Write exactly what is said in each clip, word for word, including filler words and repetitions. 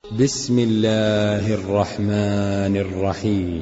بسم الله الرحمن الرحيم.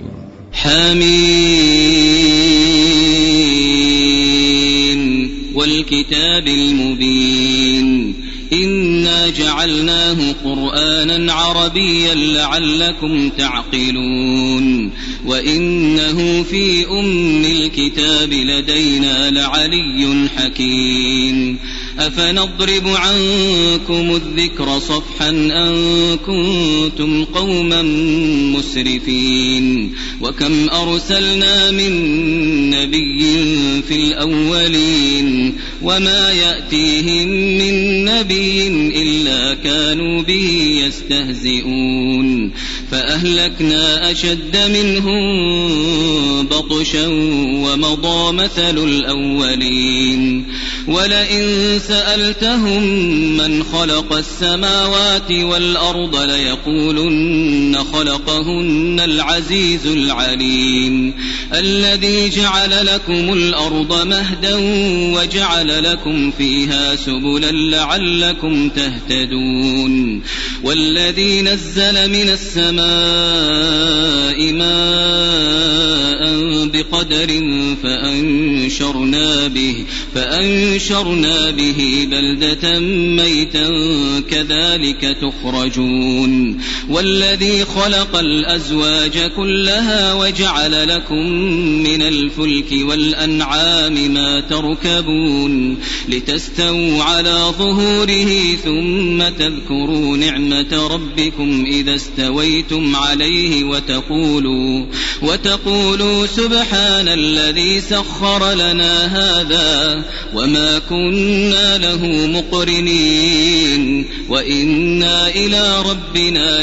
حميم والكتاب المبين إنا جعلناه قرآنا عربيا لعلكم تعقلون وإنه في أم الكتاب لدينا لعلي حكيم أفنضرب عنكم الذكر صفحا أن كنتم قوما مسرفين وكم أرسلنا من نبي في الأولين وما يأتيهم من نبي إلا كانوا به يستهزئون فأهلكنا أشد منهم بطشا ومضى مثل الأولين ولئن سألتهم من خلق السماوات والأرض ليقولن خلقهن العزيز العليم الذي جعل لكم الأرض مهدا وجعل لكم فيها سبلا لعلكم تهتدون والذي نزل من السماء ماء بقدر فأنشرنا به فأنشرنا به بلدة ميتا كذلك تخرجون والذي خلق الأزواج كلها وجعل لكم من الفلك والأنعام ما تركبون لتستووا على ظهوره ثم تذكروا نعمة ربكم إذا استويتم عليه وتقولوا, وتقولوا سبحان الذي سخر لنا هذا وما كنا له مقرنين وإنا إلى ربنا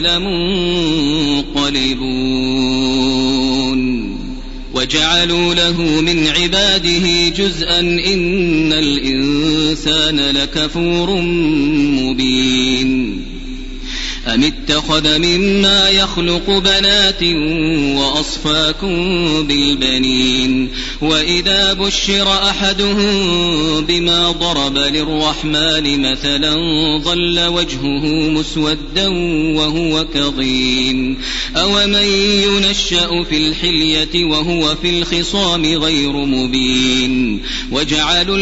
لمنقلبون وجعلوا له من عباده جزءا إن الإنسان لكفور مبين أم اتخذ مما يخلق بنات وأصفاكم بالبنين وإذا بشر أحدهم بما ضرب للرحمن مثلا ظل وجهه مسودا وهو كظيم أومن ينشأ في الحلية وهو في الخصام غير مبين وجعلوا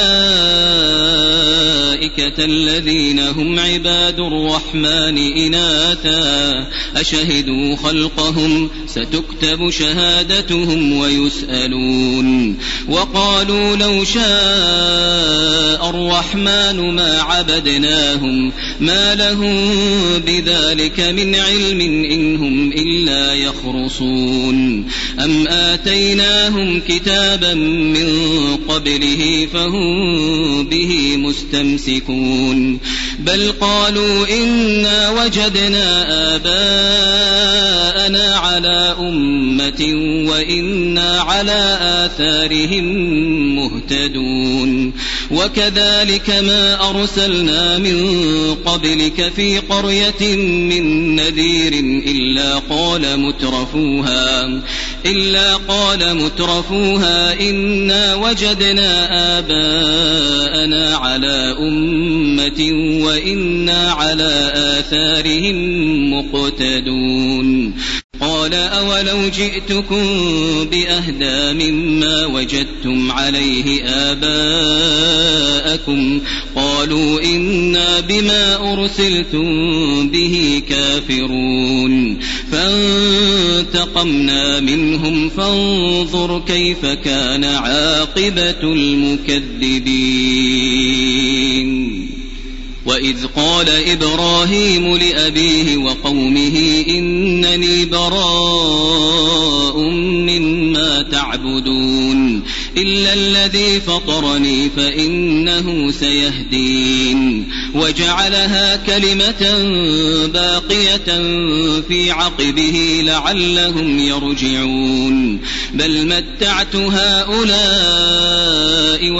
الملائكة الذين هم عباد الرحمن إناثا أشهدوا خلقهم ستكتب شهادتهم ويسألون وقالوا لو شاء الرحمن ما عبدناهم ما لهم بذلك من علم إن هم إلا يخرصون أم آتيناهم كتابا من قبله فهم به مستمسكون بل قالوا إنا وجدنا آباءنا على أمة وإنا على آثارهم مهتدون وكذلك ما أرسلنا من قبلك في قرية من نذير إلا قال مترفوها إلا قال مترفوها إنا وجدنا آباءنا على أمة وإنا على آثارهم مقتدون قال أولو جئتكم بأهدى مما وجدتم عليه آباءكم قالوا إنا بما أرسلتم به كافرون فانتقمنا منهم فانظر كيف كان عاقبة المكذبين وإذ قال إبراهيم لأبيه وقومه إنني براء مما تعبدون إلا الذي فطرني فإنه سيهدين وجعلها كلمة باقية في عقبه لعلهم يرجعون بل متعت هؤلاء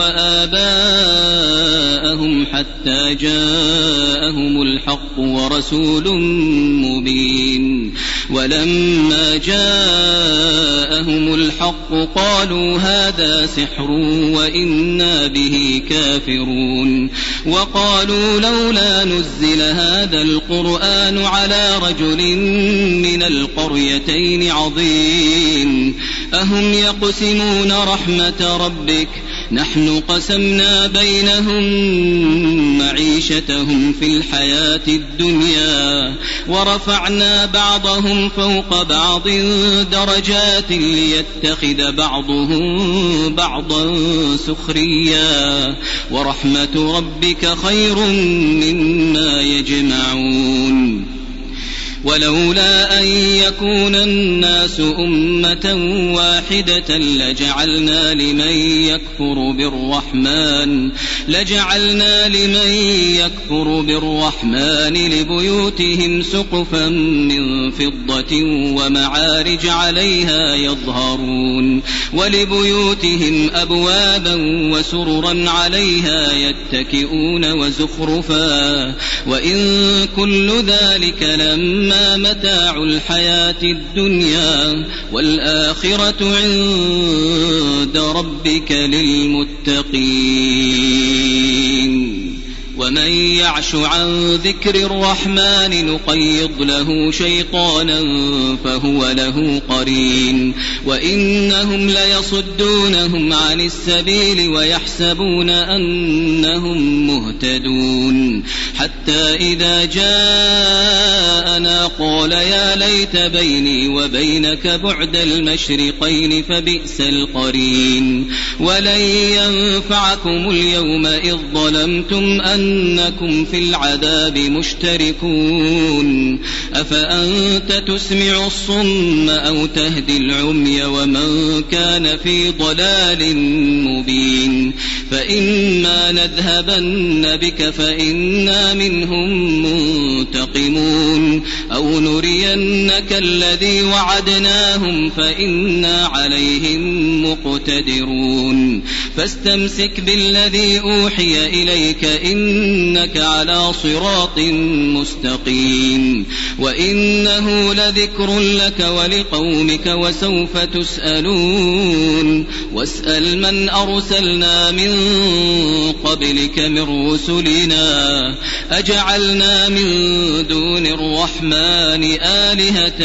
وآباءهم حتى جاءهم الحق ورسول مبين ولما جاءهم الحق قالوا هذا سحر وإنا به كافرون وقالوا لولا نزل هذا القرآن على رجل من القريتين عظيم أهم يقسمون رحمة ربك نحن قسمنا بينهم معيشتهم في الحياة الدنيا ورفعنا بعضهم فوق بعض درجات ليتخذ بعضهم بعضا سخريا ورحمة ربك خير مما يجمعون ولولا أن يكون الناس أمة واحدة لجعلنا لمن يكفر بالرحمن لجعلنا لمن يكفر بالرحمن لبيوتهم سقفا من فضة ومعارج عليها يظهرون ولبيوتهم أبوابا وسررا عليها يتكئون وزخرفا وإن كل ذلك لما ما متاع الحياة الدنيا والآخرة عند ربك للمتقين ومن يعش عن ذكر الرحمن نقيض له شيطانا فهو له قرين وإنهم ليصدونهم عن السبيل ويحسبون أنهم مهتدون حتى إذا جاءنا قال يا ليت بيني وبينك بعد المشرقين فبئس القرين ولن ينفعكم اليوم إذ ظلمتم أنكم في العذاب مشتركون أفأنت تسمع الصم أو تهدي العمي ومن كان في ضلال مبين فإما نذهبن بك فإنا منهم منتقمون أو نرينك الذي وعدناهم فإنا عليهم مقتدرون فاستمسك بالذي أوحي إليك إنك على صراط مستقيم وإنه لذكر لك ولقومك وسوف تسألون واسأل من أرسلنا من قبلك من رسلنا أجعلنا من دون الرحمن آلهة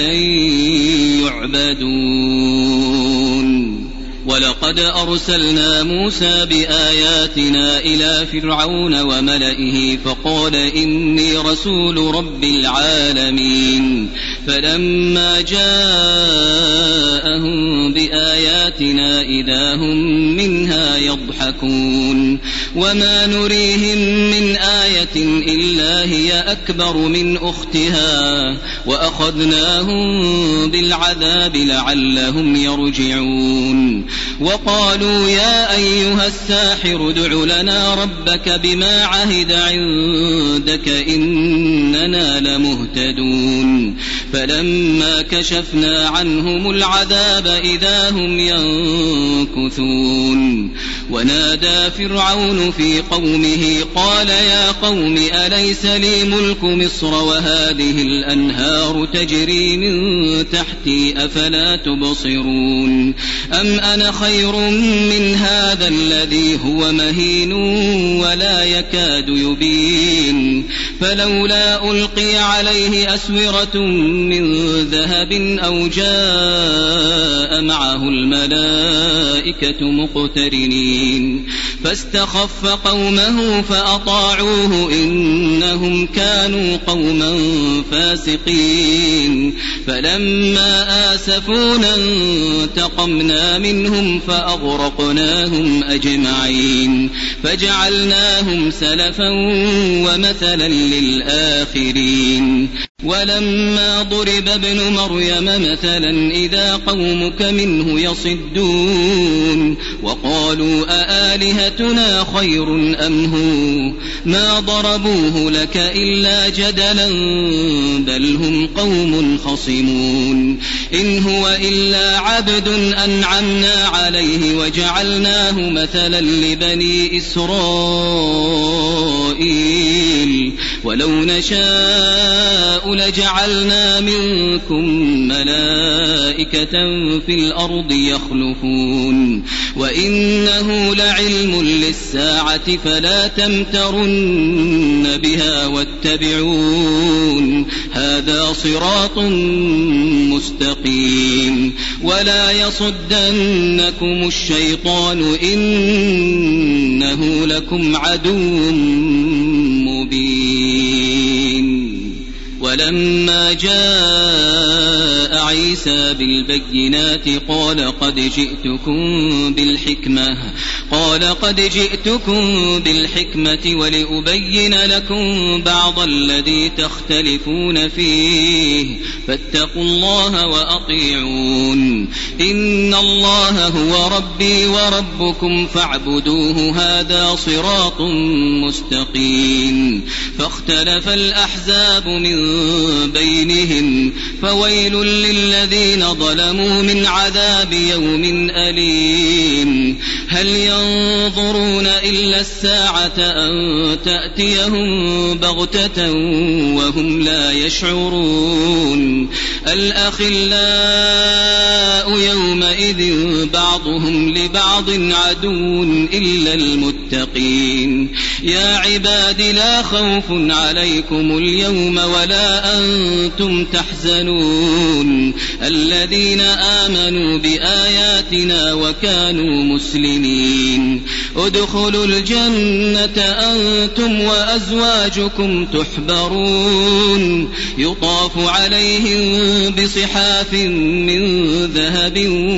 يعبدون ولقد أرسلنا موسى بآياتنا إلى فرعون وملئه فقال إني رسول رب العالمين فلما جاءهم بآياتنا إذا هم منها يضحكون وما نريهم من آية إلا هي أكبر من أختها وأخذناهم بالعذاب لعلهم يرجعون وقالوا يا أيها الساحر ادع لنا ربك بما عهد عندك إننا لمهتدون فلما كشفنا عنهم العذاب إذا هم ينكثون ونادى فرعون في قومه قال يا قوم أليس لي ملك مصر وهذه الأنهار تجري من تحتي أفلا تبصرون أم أنا خير من هذا الذي هو مهين ولا يكاد يبين فلولا ألقي عليه أسورة من ذهب أو جاء معه الملائكة مقترنين فاستخف قومه فأطاعوه إنهم كانوا قوما فاسقين فلما آسفونا انتقمنا منهم فأغرقناهم أجمعين فجعلناهم سلفا ومثلا للآخرين ولما ضرب ابن مريم مثلا إذا قومك منه يصدون وقالوا أآلهتنا خير أم هو ما ضربوه لك إلا جدلا بل هم قوم خصمون إن هو إلا عبد أنعمنا عليه وجعلناه مثلا لبني إسرائيل ولو نشاء لجعلنا منكم ملائكة في الأرض يخلفون وإنه لعلم للساعة فلا تمترن بها واتبعون هذا صراط مستقيم ولا يصدنكم الشيطان إنه لكم عدو مبين. ولما جاء عيسى بالبينات قال قد جئتكم بالحكمة قال قد جئتكم بالحكمة ولأبين لكم بعض الذي تختلفون فيه فاتقوا الله وأطيعون إن الله هو ربي وربكم فاعبدوه هذا صراط مستقيم. فاختلف الأحزاب من بينهم فويل للذين ظلموا من عذاب يوم أليم. هل ينظرون إلا الساعة أن تأتيهم بغتة وهم لا يشعرون. الأخلاء يومئذ بعضهم لبعض عدو إلا المتقين. يا عباد لا خوف عليكم اليوم ولا أنتم تحزنون الذين آمنوا بآياتنا وكانوا مسلمين. ادخلوا الجنة أنتم وأزواجكم تحبرون يطاف عليهم بصحاف من ذهب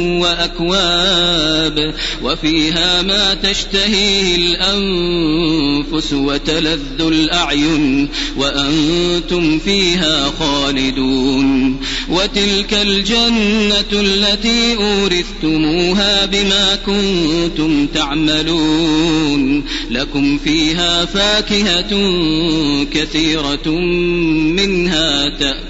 وأكواب وفيها ما تشتهيه الأنفس وتلذ الأعين وأنتم فيها خالدون. وتلك الجنة التي أورثتموها بما كنتم تعملون لكم فيها فاكهة كثيرة منها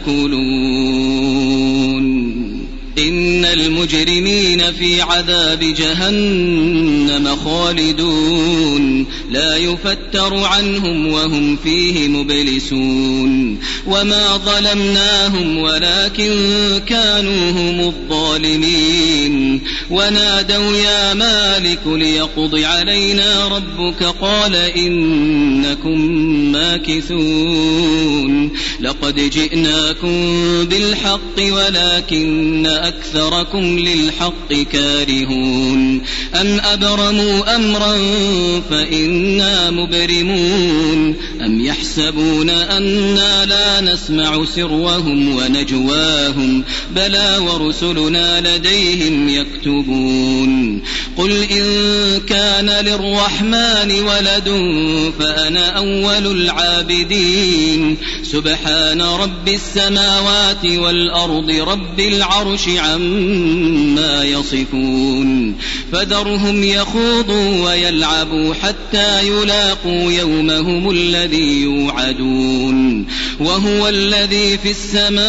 تأكلون. إن المجرمين في عذاب جهنم خالدون لا يفتر عنهم وهم فيه مبلسون. وما ظلمناهم ولكن كانوا هم الظالمين. ونادوا يا مالك ليقض علينا ربك قال إنكم ماكثون. لقد جئناكم بالحق ولكن أكثركم للحق كارهون. أم أبرموا أمرا فإنا مبرمون. أم يحسبون أنا لا نسمع سرهم ونجواهم بلى ورسلنا لديهم يكتبون. قل إن كان للرحمن ولد فأنا أول العابدين. سبحان رب السماوات والأرض رب العرش عما يصفون. فذرهم يخوضوا ويلعبوا حتى يلاقوا يومهم الذي يوعدون. وهو الذي في السماء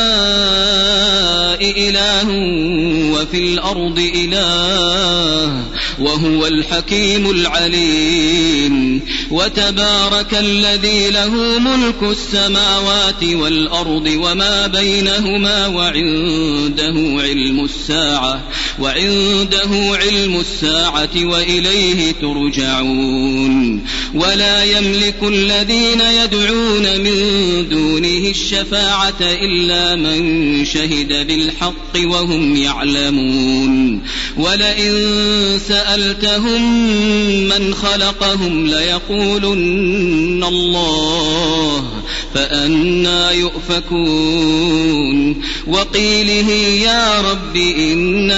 إله وفي الأرض إله وهو الحكيم العليم. وتبارك الذي له ملك السماوات والأرض وما بينهما وعنده علم الساعة وعنده علم الساعة وإليه ترجعون. ولا يملك الذين يدعون من دونه الشفاعة إلا من شهد بالحق وهم يعلمون. ولئن سألتهم من خلقهم ليقولن الله فأنى يؤفكون. وقيله يا رب إن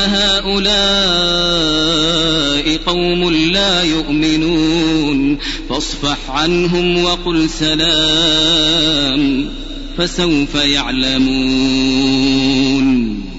هؤلاء قوم لا يؤمنون فاصفح عنهم وقل سلام فسوف يعلمون.